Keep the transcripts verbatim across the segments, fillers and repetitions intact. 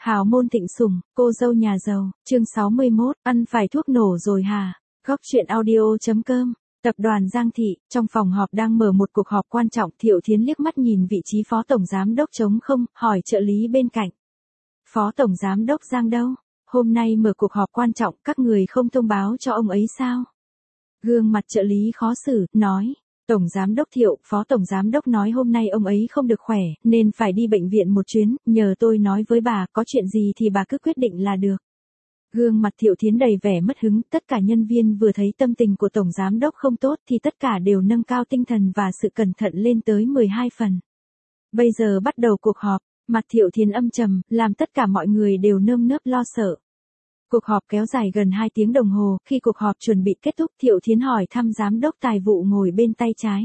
Hào môn thịnh sủng, cô dâu nhà giàu, chương sáu mươi mốt, ăn phải thuốc nổ rồi hả? Góc truyện audio chấm com. Tập đoàn Giang Thị, trong phòng họp đang mở một cuộc họp quan trọng, Thiệu Thiến liếc mắt nhìn vị trí phó tổng giám đốc trống không, hỏi trợ lý bên cạnh. Phó tổng giám đốc Giang đâu? Hôm nay mở cuộc họp quan trọng, các người không thông báo cho ông ấy sao? Gương mặt trợ lý khó xử, nói. Tổng giám đốc Thiệu, phó tổng giám đốc nói hôm nay ông ấy không được khỏe, nên phải đi bệnh viện một chuyến, nhờ tôi nói với bà, có chuyện gì thì bà cứ quyết định là được. Gương mặt Thiệu Thiến đầy vẻ mất hứng, tất cả nhân viên vừa thấy tâm tình của tổng giám đốc không tốt thì tất cả đều nâng cao tinh thần và sự cẩn thận lên tới mười hai phần. Bây giờ bắt đầu cuộc họp, mặt Thiệu Thiến âm trầm, làm tất cả mọi người đều nơm nớp lo sợ. Cuộc họp kéo dài gần hai tiếng đồng hồ, khi cuộc họp chuẩn bị kết thúc, Thiệu Thiến hỏi thăm giám đốc tài vụ ngồi bên tay trái.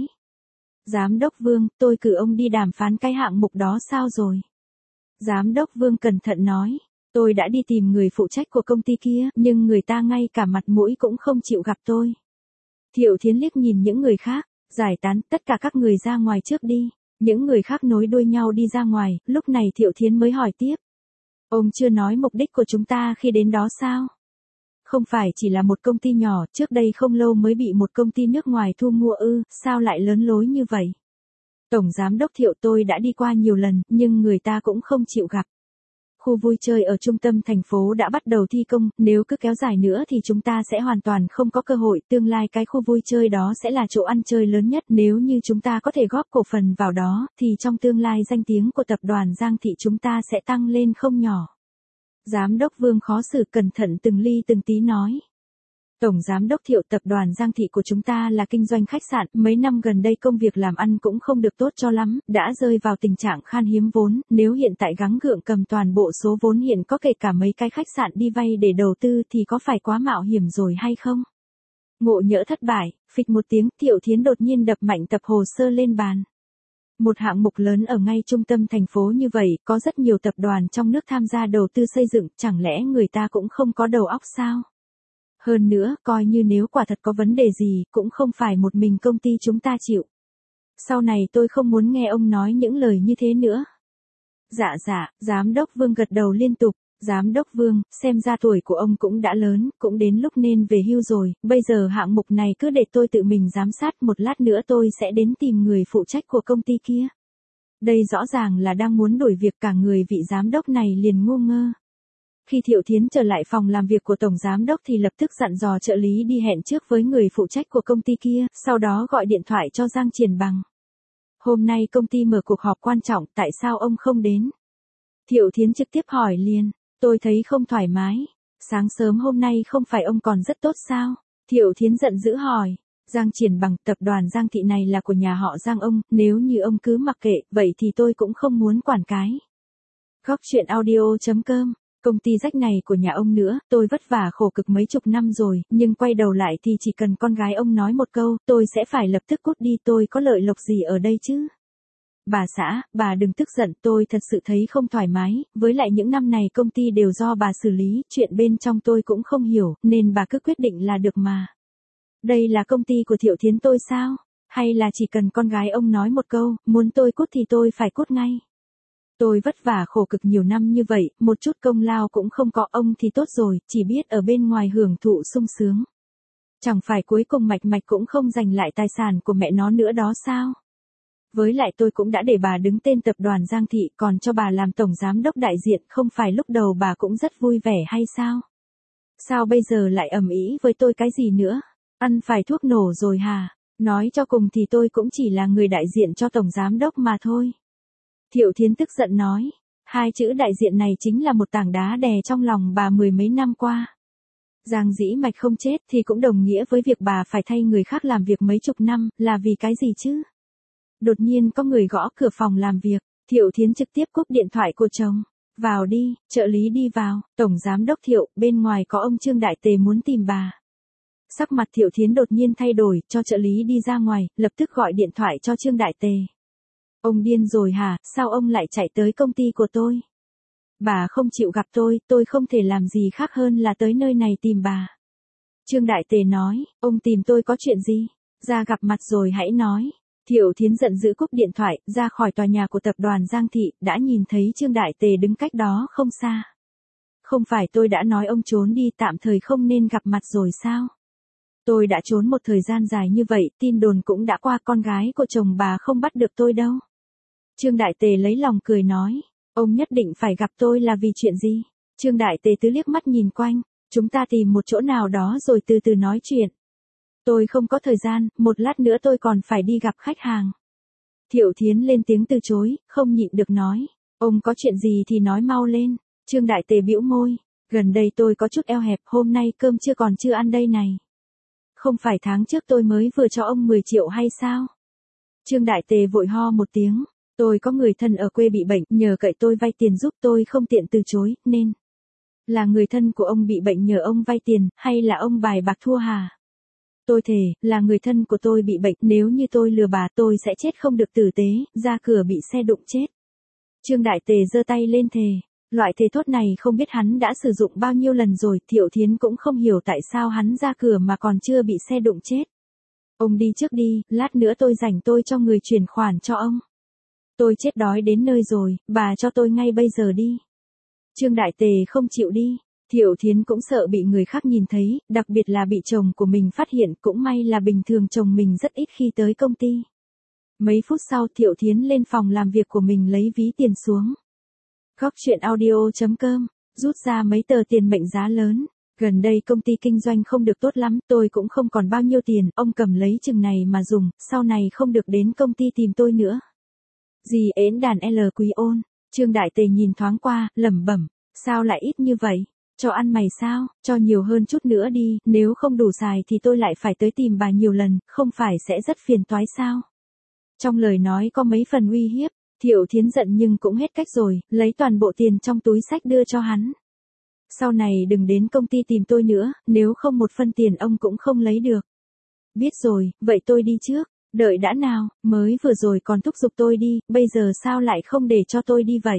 Giám đốc Vương, tôi cử ông đi đàm phán cái hạng mục đó sao rồi? Giám đốc Vương cẩn thận nói, tôi đã đi tìm người phụ trách của công ty kia, nhưng người ta ngay cả mặt mũi cũng không chịu gặp tôi. Thiệu Thiến liếc nhìn những người khác, giải tán, tất cả các người ra ngoài trước đi. Những người khác nối đuôi nhau đi ra ngoài, lúc này Thiệu Thiến mới hỏi tiếp. Ông chưa nói mục đích của chúng ta khi đến đó sao? Không phải chỉ là một công ty nhỏ, trước đây không lâu mới bị một công ty nước ngoài thu mua ư, sao lại lớn lối như vậy? Tổng giám đốc Thiệu, tôi đã đi qua nhiều lần, nhưng người ta cũng không chịu gặp. Khu vui chơi ở trung tâm thành phố đã bắt đầu thi công, nếu cứ kéo dài nữa thì chúng ta sẽ hoàn toàn không có cơ hội, tương lai cái khu vui chơi đó sẽ là chỗ ăn chơi lớn nhất, nếu như chúng ta có thể góp cổ phần vào đó, thì trong tương lai danh tiếng của tập đoàn Giang Thị chúng ta sẽ tăng lên không nhỏ. Giám đốc Vương khó xử cẩn thận từng ly từng tí nói. Tổng giám đốc Thiệu, tập đoàn Giang Thị của chúng ta là kinh doanh khách sạn, mấy năm gần đây công việc làm ăn cũng không được tốt cho lắm, đã rơi vào tình trạng khan hiếm vốn, nếu hiện tại gắng gượng cầm toàn bộ số vốn hiện có kể cả mấy cái khách sạn đi vay để đầu tư thì có phải quá mạo hiểm rồi hay không? Ngộ nhỡ thất bại, phịch một tiếng, Thiệu Thiến đột nhiên đập mạnh tập hồ sơ lên bàn. Một hạng mục lớn ở ngay trung tâm thành phố như vậy, có rất nhiều tập đoàn trong nước tham gia đầu tư xây dựng, chẳng lẽ người ta cũng không có đầu óc sao? Hơn nữa, coi như nếu quả thật có vấn đề gì, cũng không phải một mình công ty chúng ta chịu. Sau này tôi không muốn nghe ông nói những lời như thế nữa. Dạ dạ, giám đốc Vương gật đầu liên tục. Giám đốc Vương, xem ra tuổi của ông cũng đã lớn, cũng đến lúc nên về hưu rồi, bây giờ hạng mục này cứ để tôi tự mình giám sát, một lát nữa tôi sẽ đến tìm người phụ trách của công ty kia. Đây rõ ràng là đang muốn đuổi việc, cả người vị giám đốc này liền ngu ngơ. Khi Thiệu Thiến trở lại phòng làm việc của tổng giám đốc thì lập tức dặn dò trợ lý đi hẹn trước với người phụ trách của công ty kia, sau đó gọi điện thoại cho Giang Triển Bằng. Hôm nay công ty mở cuộc họp quan trọng, tại sao ông không đến? Thiệu Thiến trực tiếp hỏi liền, tôi thấy không thoải mái. Sáng sớm hôm nay không phải ông còn rất tốt sao? Thiệu Thiến giận dữ hỏi. Giang Triển Bằng, tập đoàn Giang Thị này là của nhà họ Giang ông, nếu như ông cứ mặc kệ, vậy thì tôi cũng không muốn quản cái. Góc truyện audio chấm com. Công ty rách này của nhà ông nữa, tôi vất vả khổ cực mấy chục năm rồi, nhưng quay đầu lại thì chỉ cần con gái ông nói một câu, tôi sẽ phải lập tức cút đi, tôi có lợi lộc gì ở đây chứ? Bà xã, bà đừng tức giận, tôi thật sự thấy không thoải mái, với lại những năm này công ty đều do bà xử lý, chuyện bên trong tôi cũng không hiểu, nên bà cứ quyết định là được mà. Đây là công ty của Thiệu Thiến tôi sao? Hay là chỉ cần con gái ông nói một câu, muốn tôi cút thì tôi phải cút ngay? Tôi vất vả khổ cực nhiều năm như vậy, một chút công lao cũng không có, ông thì tốt rồi, chỉ biết ở bên ngoài hưởng thụ sung sướng. Chẳng phải cuối cùng mạch mạch cũng không giành lại tài sản của mẹ nó nữa đó sao? Với lại tôi cũng đã để bà đứng tên tập đoàn Giang Thị, còn cho bà làm tổng giám đốc đại diện, không phải lúc đầu bà cũng rất vui vẻ hay sao? Sao bây giờ lại ầm ĩ với tôi cái gì nữa? Ăn phải thuốc nổ rồi hả? Nói cho cùng thì tôi cũng chỉ là người đại diện cho tổng giám đốc mà thôi. Thiệu Thiến tức giận nói, hai chữ đại diện này chính là một tảng đá đè trong lòng bà mười mấy năm qua. Giang dĩ mạch không chết thì cũng đồng nghĩa với việc bà phải thay người khác làm việc mấy chục năm, là vì cái gì chứ? Đột nhiên có người gõ cửa phòng làm việc, Thiệu Thiến trực tiếp cúp điện thoại của chồng. Vào đi, trợ lý đi vào, tổng giám đốc Thiệu, bên ngoài có ông Trương Đại Tề muốn tìm bà. Sắc mặt Thiệu Thiến đột nhiên thay đổi, cho trợ lý đi ra ngoài, lập tức gọi điện thoại cho Trương Đại Tề. Ông điên rồi hả, sao ông lại chạy tới công ty của tôi? Bà không chịu gặp tôi, tôi không thể làm gì khác hơn là tới nơi này tìm bà. Trương Đại Tề nói, ông tìm tôi có chuyện gì? Ra gặp mặt rồi hãy nói. Thiệu Thiến giận dữ cúp điện thoại, ra khỏi tòa nhà của tập đoàn Giang Thị, đã nhìn thấy Trương Đại Tề đứng cách đó không xa. Không phải tôi đã nói ông trốn đi tạm thời không nên gặp mặt rồi sao? Tôi đã trốn một thời gian dài như vậy, tin đồn cũng đã qua, con gái của chồng bà không bắt được tôi đâu. Trương Đại Tề lấy lòng cười nói, ông nhất định phải gặp tôi là vì chuyện gì? Trương Đại Tề tứ liếc mắt nhìn quanh, chúng ta tìm một chỗ nào đó rồi từ từ nói chuyện. Tôi không có thời gian, một lát nữa tôi còn phải đi gặp khách hàng. Thiệu Thiến lên tiếng từ chối, không nhịn được nói, ông có chuyện gì thì nói mau lên. Trương Đại Tề bĩu môi, gần đây tôi có chút eo hẹp, hôm nay cơm chưa còn chưa ăn đây này. Không phải tháng trước tôi mới vừa cho ông mười triệu hay sao? Trương Đại Tề vội ho một tiếng, tôi có người thân ở quê bị bệnh, nhờ cậy tôi vay tiền giúp, tôi không tiện từ chối, nên. Là người thân của ông bị bệnh nhờ ông vay tiền, hay là ông bài bạc thua hả? Tôi thề, là người thân của tôi bị bệnh, nếu như tôi lừa bà tôi sẽ chết không được tử tế, ra cửa bị xe đụng chết. Trương Đại Tề giơ tay lên thề, loại thề thốt này không biết hắn đã sử dụng bao nhiêu lần rồi, Thiệu Thiến cũng không hiểu tại sao hắn ra cửa mà còn chưa bị xe đụng chết. Ông đi trước đi, lát nữa tôi rảnh tôi cho người chuyển khoản cho ông. Tôi chết đói đến nơi rồi, bà cho tôi ngay bây giờ đi. Trương Đại Tề không chịu đi. Thiệu Thiến cũng sợ bị người khác nhìn thấy, đặc biệt là bị chồng của mình phát hiện, cũng may là bình thường chồng mình rất ít khi tới công ty. Mấy phút sau Thiệu Thiến lên phòng làm việc của mình lấy ví tiền xuống. Góc truyện audio chấm com, rút ra mấy tờ tiền mệnh giá lớn. Gần đây công ty kinh doanh không được tốt lắm, tôi cũng không còn bao nhiêu tiền, ông cầm lấy chừng này mà dùng, sau này không được đến công ty tìm tôi nữa. Dì ến đàn L Quý ôn, Trương Đại Tề nhìn thoáng qua, lẩm bẩm, sao lại ít như vậy? Cho ăn mày sao, cho nhiều hơn chút nữa đi, nếu không đủ xài thì tôi lại phải tới tìm bà nhiều lần, không phải sẽ rất phiền toái sao? Trong lời nói có mấy phần uy hiếp, Thiệu Thiến giận nhưng cũng hết cách rồi, lấy toàn bộ tiền trong túi xách đưa cho hắn. Sau này đừng đến công ty tìm tôi nữa, nếu không một phân tiền ông cũng không lấy được. Biết rồi, vậy tôi đi trước, đợi đã nào, mới vừa rồi còn thúc giục tôi đi, bây giờ sao lại không để cho tôi đi vậy?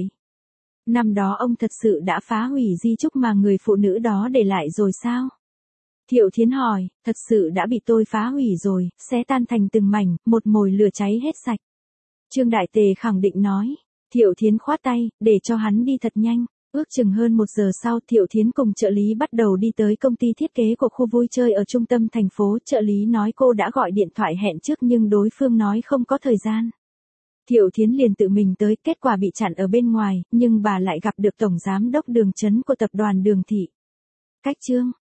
Năm đó ông thật sự đã phá hủy di chúc mà người phụ nữ đó để lại rồi sao? Thiệu Thiến hỏi, thật sự đã bị tôi phá hủy rồi, xé tan thành từng mảnh, một mồi lửa cháy hết sạch. Trương Đại Tề khẳng định nói. Thiệu Thiến khoát tay, để cho hắn đi thật nhanh. Ước chừng hơn một giờ sau, Thiệu Thiến cùng trợ lý bắt đầu đi tới công ty thiết kế của khu vui chơi ở trung tâm thành phố. Trợ lý nói cô đã gọi điện thoại hẹn trước nhưng đối phương nói không có thời gian. Thiệu Thiến liền tự mình tới, kết quả bị chặn ở bên ngoài, nhưng bà lại gặp được Tổng Giám đốc Đường Chấn của tập đoàn Đường Thị. Cách chương